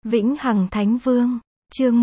Vĩnh Hằng Thánh Vương, chương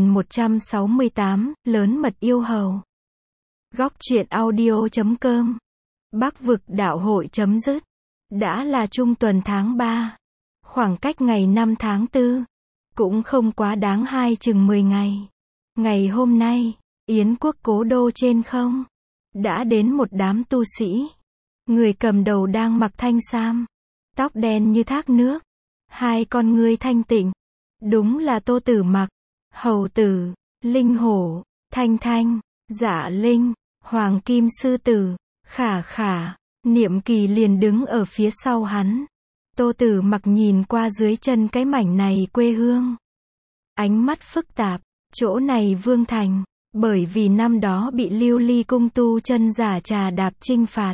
1168, lớn mật yêu hầu. Góc truyện audio.com. Bắc vực đạo hội chấm dứt. Đã là trung tuần tháng 3. Khoảng cách ngày 5 tháng 4. Cũng không quá đáng chừng 10 ngày. Ngày hôm nay, Yến quốc cố đô trên không. Đã đến một đám tu sĩ. Người cầm đầu đang mặc thanh sam. Tóc đen như thác nước. Hai con ngươi thanh tịnh. Đúng là Tô Tử Mặc, Hầu Tử, Linh Hổ, Thanh Thanh, Dạ Linh, Hoàng Kim Sư Tử, Khả Khả. Niệm Kỳ liền đứng ở phía sau hắn. Tô Tử Mặc nhìn qua dưới chân cái mảnh này quê hương. Ánh mắt phức tạp, chỗ này Vương Thành, bởi vì năm đó bị Lưu Ly cung tu chân giả trà đạp chinh phạt.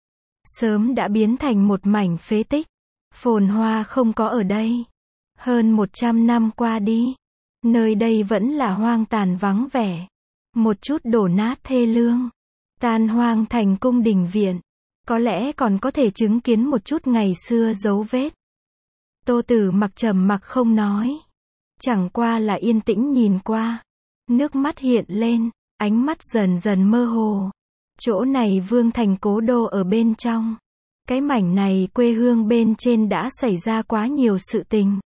Sớm đã biến thành một mảnh phế tích. Phồn hoa không có ở đây. Hơn 100 năm qua đi, nơi đây vẫn là hoang tàn vắng vẻ. Một chút đổ nát thê lương. Tan hoang thành cung đình viện. Có lẽ còn có thể chứng kiến một chút ngày xưa dấu vết. Tô Tử Mặc trầm mặc không nói. Chẳng qua là yên tĩnh nhìn qua. Nước mắt hiện lên, ánh mắt dần dần mơ hồ. Chỗ này Vương Thành cố đô ở bên trong. Cái mảnh này quê hương bên trên đã xảy ra quá nhiều sự tình.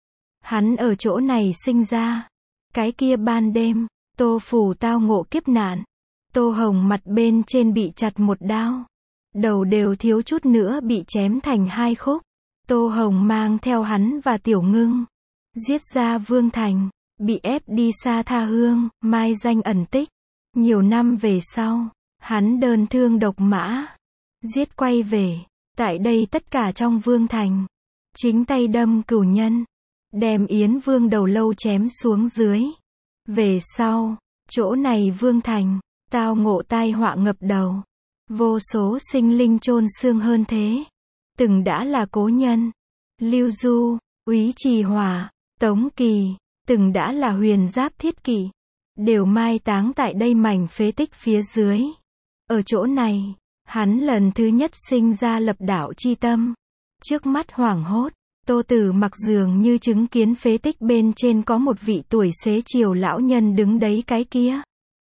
Hắn ở chỗ này sinh ra. Cái kia ban đêm, Tô Phủ tao ngộ kiếp nạn. Tô Hồng mặt bên trên bị chặt một đao. Đầu đều thiếu chút nữa bị chém thành hai khúc. Tô Hồng mang theo hắn và Tiểu Ngưng. Giết ra Vương Thành. Bị ép đi xa tha hương, mai danh ẩn tích. Nhiều năm về sau, hắn đơn thương độc mã. Giết quay về. Tại đây tất cả trong Vương Thành. Chính tay đâm cửu nhân. Đem Yến Vương đầu lâu chém xuống dưới. Về sau, chỗ này Vương Thành, tao ngộ tai họa ngập đầu. Vô số sinh linh chôn xương hơn thế. Từng đã là cố nhân. Lưu Du, Úy Trì Hỏa, Tống Kỳ, từng đã là huyền giáp thiết kỵ. Đều mai táng tại đây mảnh phế tích phía dưới. Ở chỗ này, hắn lần thứ nhất sinh ra lập đạo chi tâm. Trước mắt hoảng hốt. Tô Tử Mặc dường như chứng kiến phế tích bên trên có một vị tuổi xế chiều lão nhân đứng đấy cái kia.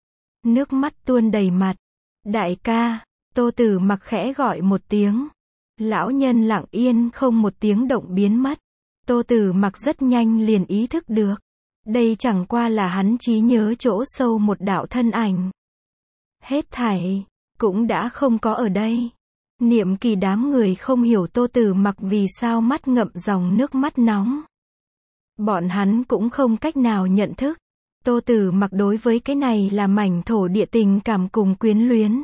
Nước mắt tuôn đầy mặt. Đại ca, Tô Tử Mặc khẽ gọi một tiếng. Lão nhân lặng yên không một tiếng động biến mất. Tô Tử Mặc rất nhanh liền ý thức được. Đây chẳng qua là hắn trí nhớ chỗ sâu một đạo thân ảnh. Hết thảy, cũng đã không có ở đây. Niệm Kỳ đám người không hiểu Tô Tử Mặc vì sao mắt ngậm dòng nước mắt nóng. Bọn hắn cũng không cách nào nhận thức. Tô Tử Mặc đối với cái này là mảnh thổ địa tình cảm cùng quyến luyến.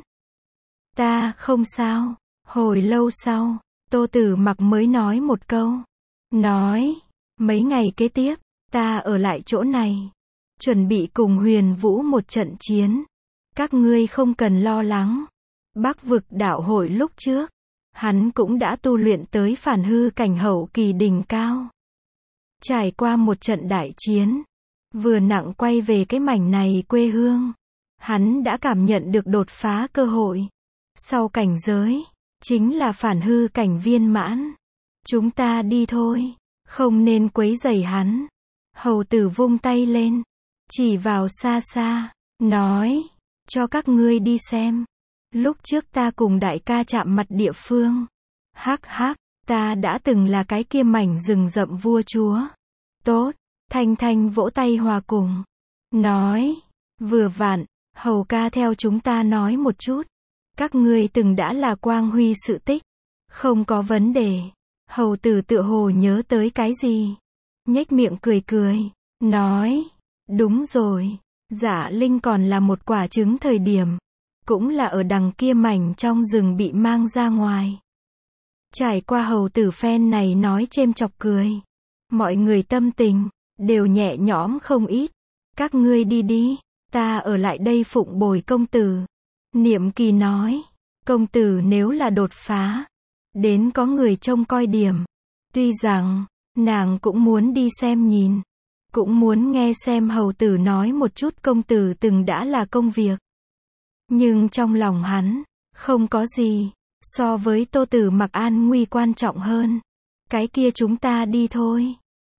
Ta không sao. Hồi lâu sau, Tô Tử Mặc mới nói một câu. Nói, mấy ngày kế tiếp, ta ở lại chỗ này. Chuẩn bị cùng Huyền Vũ một trận chiến. Các ngươi không cần lo lắng. Bắc vực đạo hội lúc trước, hắn cũng đã tu luyện tới phản hư cảnh hậu kỳ đỉnh cao. Trải qua một trận đại chiến, vừa nặng quay về cái mảnh này quê hương, hắn đã cảm nhận được đột phá cơ hội. Sau cảnh giới, chính là phản hư cảnh viên mãn. Chúng ta đi thôi, không nên quấy rầy hắn. Hầu Tử vung tay lên, chỉ vào xa xa, nói, cho các ngươi đi xem. Lúc trước ta cùng đại ca chạm mặt địa phương. Hắc hắc, ta đã từng là cái kia mảnh rừng rậm vua chúa. Tốt, Thanh Thanh vỗ tay hòa cùng. Nói, vừa vặn, Hầu ca theo chúng ta nói một chút. Các ngươi từng đã là quang huy sự tích. Không có vấn đề. Hầu Tử tựa hồ nhớ tới cái gì. Nhếch miệng cười cười. Nói, đúng rồi. Dạ Linh còn là một quả trứng thời điểm. Cũng là ở đằng kia mảnh trong rừng bị mang ra ngoài. Trải qua Hầu Tử phen này nói chêm chọc cười. Mọi người tâm tình, đều nhẹ nhõm không ít. Các ngươi đi đi, ta ở lại đây phụng bồi công tử. Niệm Kỳ nói, công tử nếu là đột phá, đến có người trông coi điểm. Tuy rằng, nàng cũng muốn đi xem nhìn. Cũng muốn nghe xem Hầu Tử nói một chút công tử từng đã là công việc. Nhưng trong lòng hắn, không có gì, so với Tô Tử Mặc an nguy quan trọng hơn. Cái kia chúng ta đi thôi.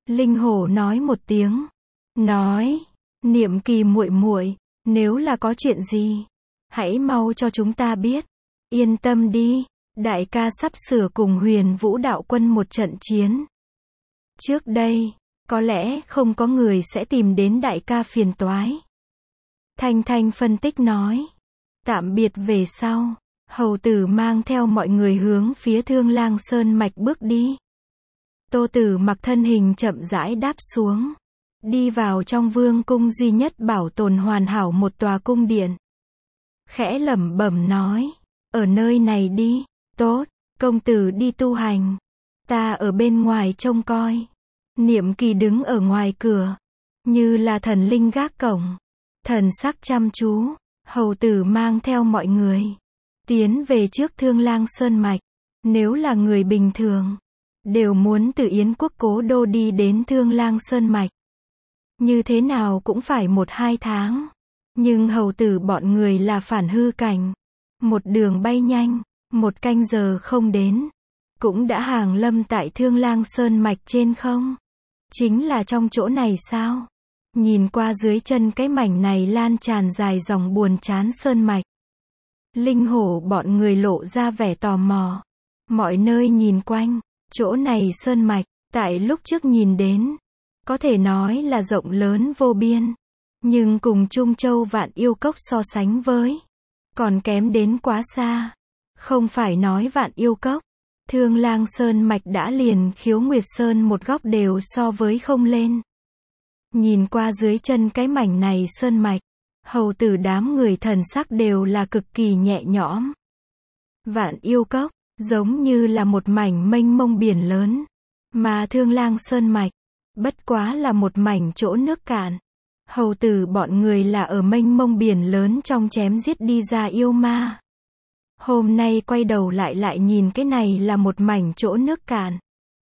Linh hổ nói một tiếng. Nói, Niệm Kỳ muội muội, nếu là có chuyện gì, hãy mau cho chúng ta biết. Yên tâm đi, đại ca sắp sửa cùng Huyền Vũ đạo quân một trận chiến. Trước đây, có lẽ không có người sẽ tìm đến đại ca phiền toái. Thanh Thanh phân tích nói. Tạm biệt về sau, hầu tử mang theo mọi người hướng phía Thương Lang Sơn mạch bước đi. Tô Tử Mặc thân hình chậm rãi đáp xuống, đi vào trong vương cung duy nhất bảo tồn hoàn hảo một tòa cung điện. Khẽ lẩm bẩm nói, ở nơi này đi, tốt, công tử đi tu hành, ta ở bên ngoài trông coi. Niệm Kỳ đứng ở ngoài cửa, như là thần linh gác cổng, thần sắc chăm chú. Hầu tử mang theo mọi người tiến về trước Thương Lang Sơn mạch. Nếu là người bình thường, đều muốn từ Yến quốc cố đô đi đến Thương Lang Sơn mạch. Như thế nào cũng phải 1-2 tháng. Nhưng hầu tử bọn người là phản hư cảnh. Một đường bay nhanh, 1 canh giờ không đến, cũng đã hàng lâm tại Thương Lang Sơn mạch trên không. Chính là trong chỗ này sao? Nhìn qua dưới chân cái mảnh này lan tràn dài dòng buồn chán sơn mạch. Linh hổ bọn người lộ ra vẻ tò mò. Mọi nơi nhìn quanh, chỗ này sơn mạch, tại lúc trước nhìn đến, có thể nói là rộng lớn vô biên. Nhưng cùng Trung Châu Vạn Yêu Cốc so sánh với, còn kém đến quá xa. Không phải nói Vạn Yêu Cốc, Thương Lang Sơn mạch đã liền Khiếu Nguyệt Sơn một góc đều so với không lên. Nhìn qua dưới chân cái mảnh này sơn mạch, hầu tử đám người thần sắc đều là cực kỳ nhẹ nhõm. Vạn Yêu Cốc, giống như là một mảnh mênh mông biển lớn, mà Thương Lang Sơn mạch, bất quá là một mảnh chỗ nước cạn. Hầu tử bọn người là ở mênh mông biển lớn trong chém giết đi ra yêu ma. Hôm nay quay đầu lại nhìn cái này là một mảnh chỗ nước cạn.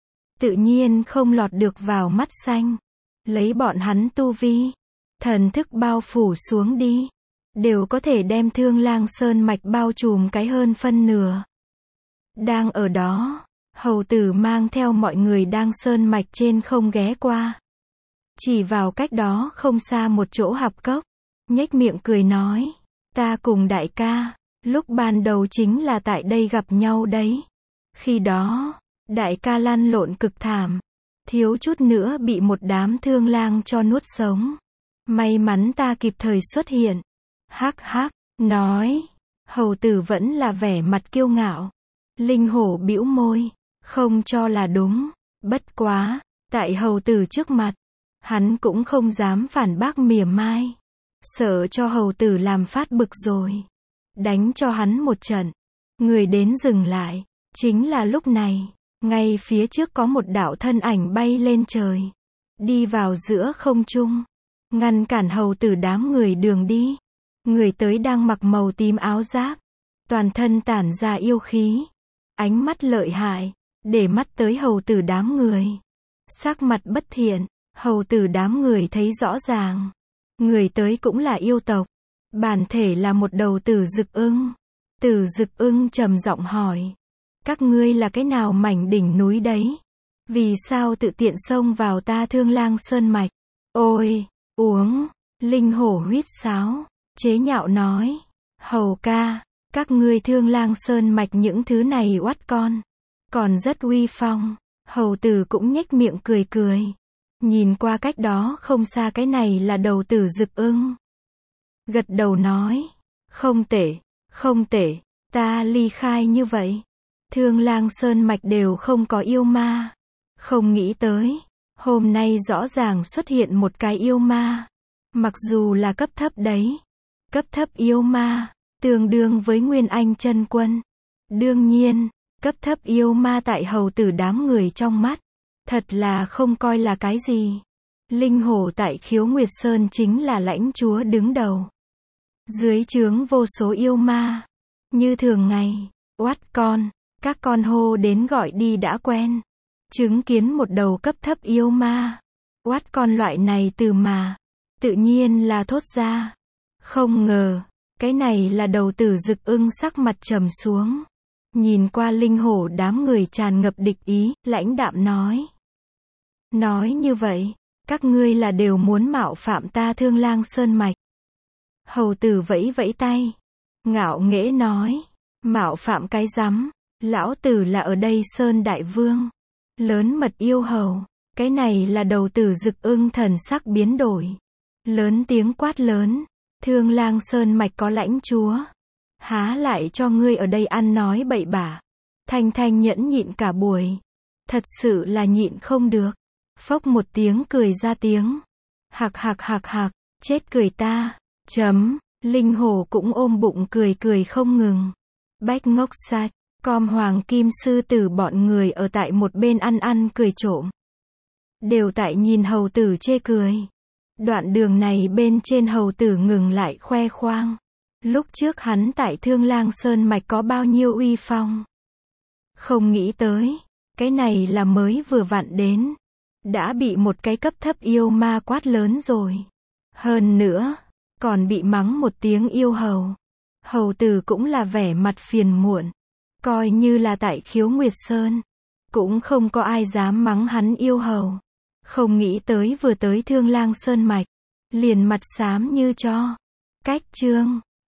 Tự nhiên không lọt được vào mắt xanh. Lấy bọn hắn tu vi, thần thức bao phủ xuống đi, đều có thể đem Thương Lang Sơn mạch bao trùm cái hơn phân nửa. Đang ở đó, hầu tử mang theo mọi người đang sơn mạch trên không ghé qua. Chỉ vào cách đó không xa một chỗ hạp cốc, nhếch miệng cười nói, ta cùng đại ca, lúc ban đầu chính là tại đây gặp nhau đấy. Khi đó, đại ca lăn lộn cực thảm, thiếu chút nữa bị một đám thương lang cho nuốt sống. May mắn ta kịp thời xuất hiện. Hắc hắc, nói, hầu tử vẫn là vẻ mặt kiêu ngạo. Linh hổ bĩu môi, không cho là đúng, bất quá, tại hầu tử trước mặt, hắn cũng không dám phản bác mỉa mai. Sợ cho hầu tử làm phát bực rồi. Đánh cho hắn một trận. Người đến dừng lại, chính là lúc này. Ngay phía trước có một đạo thân ảnh bay lên trời, đi vào giữa không trung, ngăn cản hầu tử đám người đường đi. Người tới đang mặc màu tím áo giáp, toàn thân tản ra yêu khí, ánh mắt lợi hại, để mắt tới hầu tử đám người. Sắc mặt bất thiện, hầu tử đám người thấy rõ ràng. Người tới cũng là yêu tộc, bản thể là một đầu Tử Dực Ưng. Tử Dực Ưng trầm giọng hỏi, các ngươi là cái nào mảnh đỉnh núi đấy? Vì sao tự tiện xông vào ta Thương Lang Sơn mạch? Ôi, uống, Linh hổ huýt sáo, chế nhạo nói, hầu ca, các ngươi Thương Lang Sơn mạch những thứ này oát con, còn rất uy phong. Hầu tử cũng nhếch miệng cười cười, nhìn qua cách đó không xa cái này là đầu Tử Dực Ưng. Gật đầu nói, không tệ, không tệ, ta ly khai như vậy. Thương Lang Sơn mạch đều không có yêu ma. Không nghĩ tới, hôm nay rõ ràng xuất hiện một cái yêu ma. Mặc dù là cấp thấp đấy. Cấp thấp yêu ma, tương đương với Nguyên Anh chân quân. Đương nhiên, cấp thấp yêu ma tại hầu tử đám người trong mắt, thật là không coi là cái gì. Linh hổ tại Khiếu Nguyệt Sơn chính là lãnh chúa đứng đầu. Dưới trướng vô số yêu ma. Như thường ngày, oát con, các con hô đến gọi đi đã quen. Chứng kiến một đầu cấp thấp yêu ma, oát con loại này từ mà, tự nhiên là thốt ra. Không ngờ, cái này là đầu Tử Dực Ưng sắc mặt trầm xuống. Nhìn qua linh hổ đám người tràn ngập địch ý, lãnh đạm nói. Nói như vậy, các ngươi là đều muốn mạo phạm ta Thương Lang Sơn Mạch. Hầu tử vẫy vẫy tay. Ngạo nghễ nói. Mạo phạm cái rắm. Lão tử là ở đây Sơn Đại Vương. Lớn mật yêu hầu. Cái này là đầu tử Dực Ưng thần sắc biến đổi. Lớn tiếng quát lớn. Thương Lang Sơn Mạch có lãnh chúa. Há lại cho ngươi ở đây ăn nói bậy bạ. Thanh Thanh nhẫn nhịn cả buổi. Thật sự là nhịn không được. Phốc một tiếng cười ra tiếng. Hạc hạc hạc hạc, chết cười ta. Chấm, Linh Hổ cũng ôm bụng cười cười không ngừng. Bách ngốc sạch, com Hoàng Kim Sư Tử bọn người ở tại một bên ăn cười trộm. Đều tại nhìn hầu tử chê cười. Đoạn đường này bên trên hầu tử ngừng lại khoe khoang. Lúc trước hắn tại Thương Lang Sơn Mạch có bao nhiêu uy phong. Không nghĩ tới, cái này là mới vừa vặn đến. Đã bị một cái cấp thấp yêu ma quát lớn rồi. Hơn nữa, còn bị mắng một tiếng yêu hầu. Hầu tử cũng là vẻ mặt phiền muộn. Coi như là tại Khiếu Nguyệt Sơn. Cũng không có ai dám mắng hắn yêu hầu. Không nghĩ tới vừa tới Thương Lang Sơn Mạch. Liền mặt xám như cho. Cách chương.